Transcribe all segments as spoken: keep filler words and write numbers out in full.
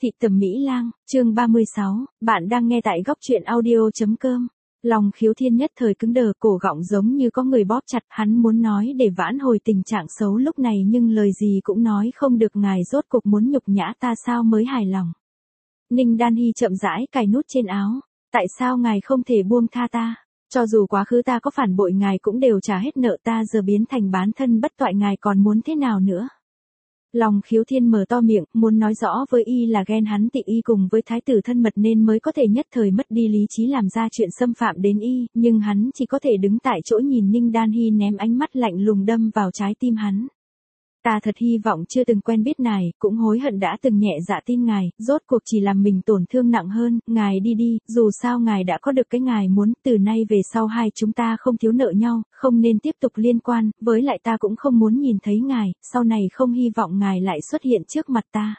Thị Tầm Mỹ Lang, chương ba mươi sáu, bạn đang nghe tại góc truyện audio.com. Lòng Khiếu Thiên nhất thời cứng đờ, cổ gọng giống như có người bóp chặt, hắn muốn nói để vãn hồi tình trạng xấu lúc này nhưng lời gì cũng nói không được, ngài rốt cục muốn nhục nhã ta sao mới hài lòng. Ninh Đan Hy chậm rãi cài nút trên áo, tại sao ngài không thể buông tha ta? Cho dù quá khứ ta có phản bội ngài cũng đều trả hết nợ, ta giờ biến thành bán thân bất toại, ngài còn muốn thế nào nữa? Lòng Khiếu Thiên mở to miệng, muốn nói rõ với y là ghen hắn tị y cùng với thái tử thân mật nên mới có thể nhất thời mất đi lý trí làm ra chuyện xâm phạm đến y, nhưng hắn chỉ có thể đứng tại chỗ nhìn Ninh Đan Hy ném ánh mắt lạnh lùng đâm vào trái tim hắn. Ta thật hy vọng chưa từng quen biết ngài, cũng hối hận đã từng nhẹ dạ tin ngài, rốt cuộc chỉ làm mình tổn thương nặng hơn, ngài đi đi, dù sao ngài đã có được cái ngài muốn, từ nay về sau hai chúng ta không thiếu nợ nhau, không nên tiếp tục liên quan, với lại ta cũng không muốn nhìn thấy ngài, sau này không hy vọng ngài lại xuất hiện trước mặt ta.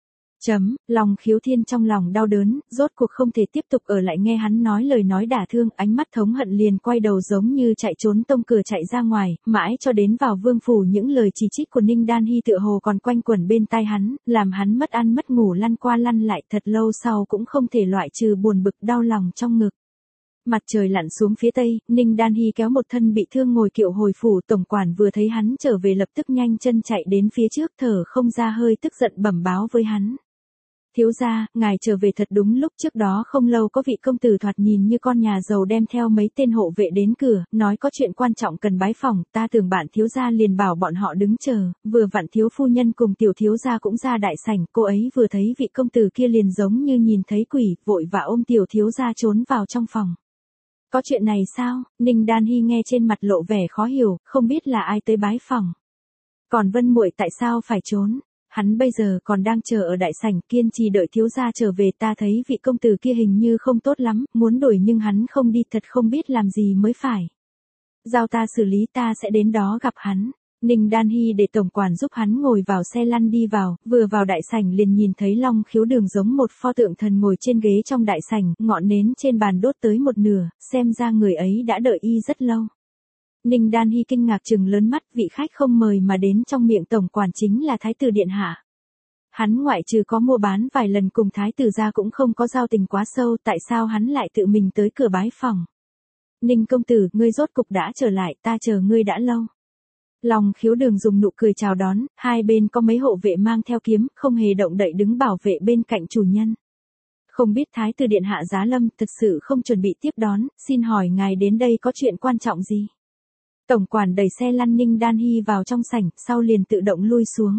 Chấm, Lòng Khiếu Thiên trong lòng đau đớn, rốt cuộc không thể tiếp tục ở lại nghe hắn nói lời nói đả thương, ánh mắt thống hận liền quay đầu giống như chạy trốn tông cửa chạy ra ngoài, mãi cho đến vào vương phủ những lời chỉ trích của Ninh Đan Hy tựa hồ còn quanh quẩn bên tai hắn, làm hắn mất ăn mất ngủ lăn qua lăn lại thật lâu sau cũng không thể loại trừ buồn bực đau lòng trong ngực. Mặt trời lặn xuống phía tây, Ninh Đan Hy kéo một thân bị thương ngồi kiệu hồi phủ, tổng quản vừa thấy hắn trở về lập tức nhanh chân chạy đến phía trước, thở không ra hơi, tức giận bẩm báo với hắn. Thiếu gia, ngài trở về thật đúng lúc, trước đó không lâu có vị công tử thoạt nhìn như con nhà giàu đem theo mấy tên hộ vệ đến cửa, nói có chuyện quan trọng cần bái phỏng, ta tưởng bạn thiếu gia liền bảo bọn họ đứng chờ, vừa vặn thiếu phu nhân cùng tiểu thiếu gia cũng ra đại sảnh, cô ấy vừa thấy vị công tử kia liền giống như nhìn thấy quỷ, vội và ôm tiểu thiếu gia trốn vào trong phòng. Có chuyện này sao? Ninh Đan Hy nghe trên mặt lộ vẻ khó hiểu, không biết là ai tới bái phỏng. Còn Vân muội tại sao phải trốn? Hắn bây giờ còn đang chờ ở đại sảnh, kiên trì đợi thiếu gia trở về, ta thấy vị công tử kia hình như không tốt lắm, muốn đuổi nhưng hắn không đi, thật không biết làm gì mới phải. Giao ta xử lý, ta sẽ đến đó gặp hắn. Ninh Đan Hy để tổng quản giúp hắn ngồi vào xe lăn đi vào, vừa vào đại sảnh liền nhìn thấy Long Khiếu Đường giống một pho tượng thần ngồi trên ghế trong đại sảnh, ngọn nến trên bàn đốt tới một nửa, xem ra người ấy đã đợi y rất lâu. Ninh Đan Hy kinh ngạc trừng lớn mắt, vị khách không mời mà đến trong miệng tổng quản chính là thái tử điện hạ. Hắn ngoại trừ có mua bán vài lần cùng thái tử ra cũng không có giao tình quá sâu, tại sao hắn lại tự mình tới cửa bái phòng? Ninh công tử, ngươi rốt cục đã trở lại, ta chờ ngươi đã lâu. Lòng Khiếu Đường dùng nụ cười chào đón, hai bên có mấy hộ vệ mang theo kiếm, không hề động đậy đứng bảo vệ bên cạnh chủ nhân. Không biết thái tử điện hạ giá lâm, thực sự không chuẩn bị tiếp đón, xin hỏi ngài đến đây có chuyện quan trọng gì? Tổng quản đẩy xe lăn Ninh Đan Hy vào trong sảnh, sau liền tự động lui xuống.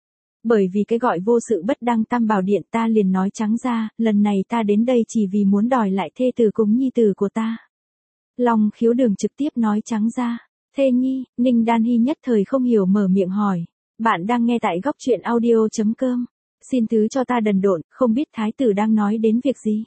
Bởi vì cái gọi vô sự bất đăng tam bảo điện, ta liền nói trắng ra, lần này ta đến đây chỉ vì muốn đòi lại thê tử cùng nhi tử của ta. Long Khiếu Đường trực tiếp nói trắng ra. Thê nhi, Ninh Đan Hy nhất thời không hiểu mở miệng hỏi. Bạn đang nghe tại góc truyện audio.com. Xin thứ cho ta đần độn, không biết thái tử đang nói đến việc gì.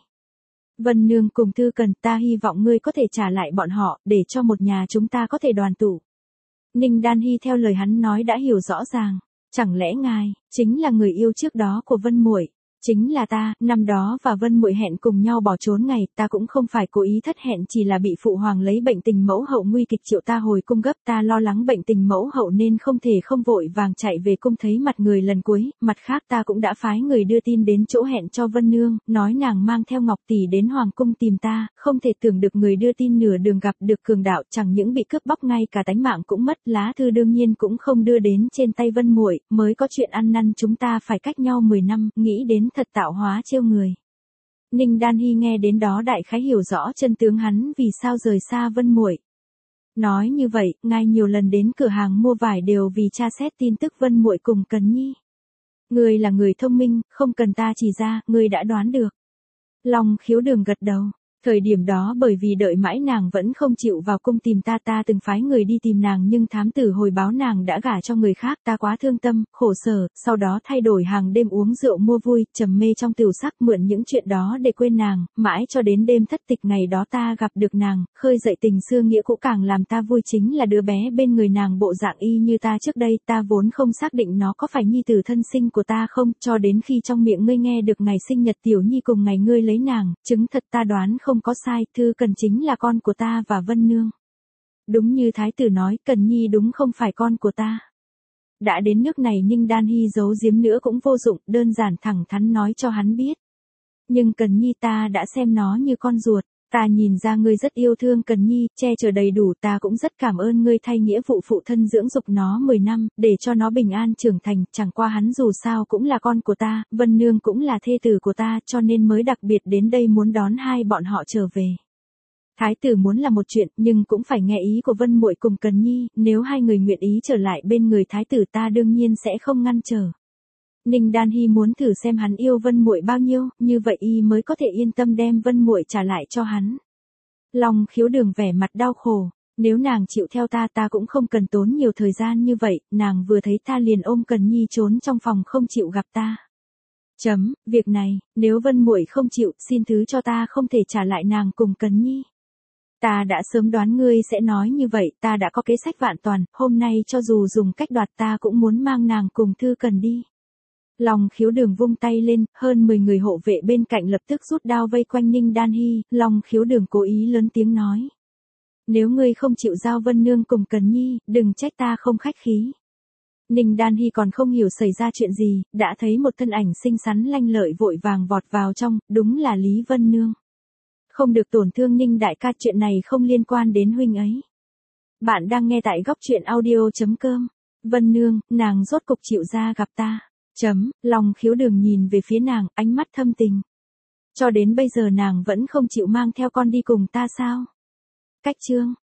Vân Nương cùng Thư Cần, ta hy vọng ngươi có thể trả lại bọn họ, để cho một nhà chúng ta có thể đoàn tụ. Ninh Đan Hy theo lời hắn nói đã hiểu rõ ràng. Chẳng lẽ ngài, chính là người yêu trước đó của Vân muội? Chính là ta, năm đó và Vân muội hẹn cùng nhau bỏ trốn ngày, ta cũng không phải cố ý thất hẹn, chỉ là bị phụ hoàng lấy bệnh tình mẫu hậu nguy kịch triệu ta hồi cung gấp, ta lo lắng bệnh tình mẫu hậu nên không thể không vội vàng chạy về cung thấy mặt người lần cuối, mặt khác ta cũng đã phái người đưa tin đến chỗ hẹn cho Vân Nương, nói nàng mang theo Ngọc tỷ đến hoàng cung tìm ta, không thể tưởng được người đưa tin nửa đường gặp được cường đạo, chẳng những bị cướp bóc ngay cả tánh mạng cũng mất, lá thư đương nhiên cũng không đưa đến trên tay Vân muội, mới có chuyện ăn năn chúng ta phải cách nhau mười năm, nghĩ đến thật tạo hóa trêu người. Ninh Đan Hy nghe đến đó đại khái hiểu rõ chân tướng hắn vì sao rời xa Vân muội. Nói như vậy, ngài nhiều lần đến cửa hàng mua vải đều vì tra xét tin tức Vân muội cùng Cần Nhi. Ngươi là người thông minh, không cần ta chỉ ra, ngươi đã đoán được. Long Khiếu Đường gật đầu. Thời điểm đó bởi vì đợi mãi nàng vẫn không chịu vào cung tìm ta, ta từng phái người đi tìm nàng nhưng thám tử hồi báo nàng đã gả cho người khác, ta quá thương tâm, khổ sở, sau đó thay đổi hàng đêm uống rượu mua vui, trầm mê trong tửu sắc, mượn những chuyện đó để quên nàng, mãi cho đến đêm thất tịch ngày đó ta gặp được nàng, khơi dậy tình xưa nghĩa cũ, càng làm ta vui chính là đứa bé bên người nàng bộ dạng y như ta trước đây, ta vốn không xác định nó có phải nhi tử thân sinh của ta không, cho đến khi trong miệng ngươi nghe được ngày sinh nhật tiểu nhi cùng ngày ngươi lấy nàng, chứng thật ta đoán không có sai, Thư Cần chính là con của ta và Vân Nương. Đúng như thái tử nói, Cần Nhi đúng không phải con của ta. Đã đến nước này Ninh Đan Hy giấu giếm nữa cũng vô dụng, đơn giản thẳng thắn nói cho hắn biết. Nhưng Cần Nhi ta đã xem nó như con ruột. Ta nhìn ra ngươi rất yêu thương Cần Nhi, che chở đầy đủ, ta cũng rất cảm ơn ngươi thay nghĩa vụ phụ thân dưỡng dục nó mười năm, để cho nó bình an trưởng thành, chẳng qua hắn dù sao cũng là con của ta, Vân Nương cũng là thê tử của ta, cho nên mới đặc biệt đến đây muốn đón hai bọn họ trở về. Thái tử muốn là một chuyện, nhưng cũng phải nghe ý của Vân muội cùng Cần Nhi, nếu hai người nguyện ý trở lại bên người thái tử ta đương nhiên sẽ không ngăn trở. Ninh Đan Hy muốn thử xem hắn yêu Vân muội bao nhiêu, như vậy y mới có thể yên tâm đem Vân muội trả lại cho hắn. Long Khiếu Đường vẻ mặt đau khổ, nếu nàng chịu theo ta ta cũng không cần tốn nhiều thời gian như vậy, nàng vừa thấy ta liền ôm Cần Nhi trốn trong phòng không chịu gặp ta. Chấm, việc này, nếu Vân muội không chịu, xin thứ cho ta không thể trả lại nàng cùng Cần Nhi. Ta đã sớm đoán ngươi sẽ nói như vậy, ta đã có kế sách vạn toàn, hôm nay cho dù dùng cách đoạt ta cũng muốn mang nàng cùng Thư Cần đi. Long Khiếu Đường vung tay lên, hơn mười người hộ vệ bên cạnh lập tức rút đao vây quanh Ninh Đan Hy, Long Khiếu Đường cố ý lớn tiếng nói. Nếu ngươi không chịu giao Vân Nương cùng Cần Nhi, đừng trách ta không khách khí. Ninh Đan Hy còn không hiểu xảy ra chuyện gì, đã thấy một thân ảnh xinh xắn lanh lợi vội vàng vọt vào trong, đúng là Lý Vân Nương. Không được tổn thương Ninh đại ca, chuyện này không liên quan đến huynh ấy. Bạn đang nghe tại góc truyện audio.com. Vân Nương, nàng rốt cục chịu ra gặp ta. Chấm, Long Khiếu Đường nhìn về phía nàng, ánh mắt thâm tình. Cho đến bây giờ nàng vẫn không chịu mang theo con đi cùng ta sao? Cách chương.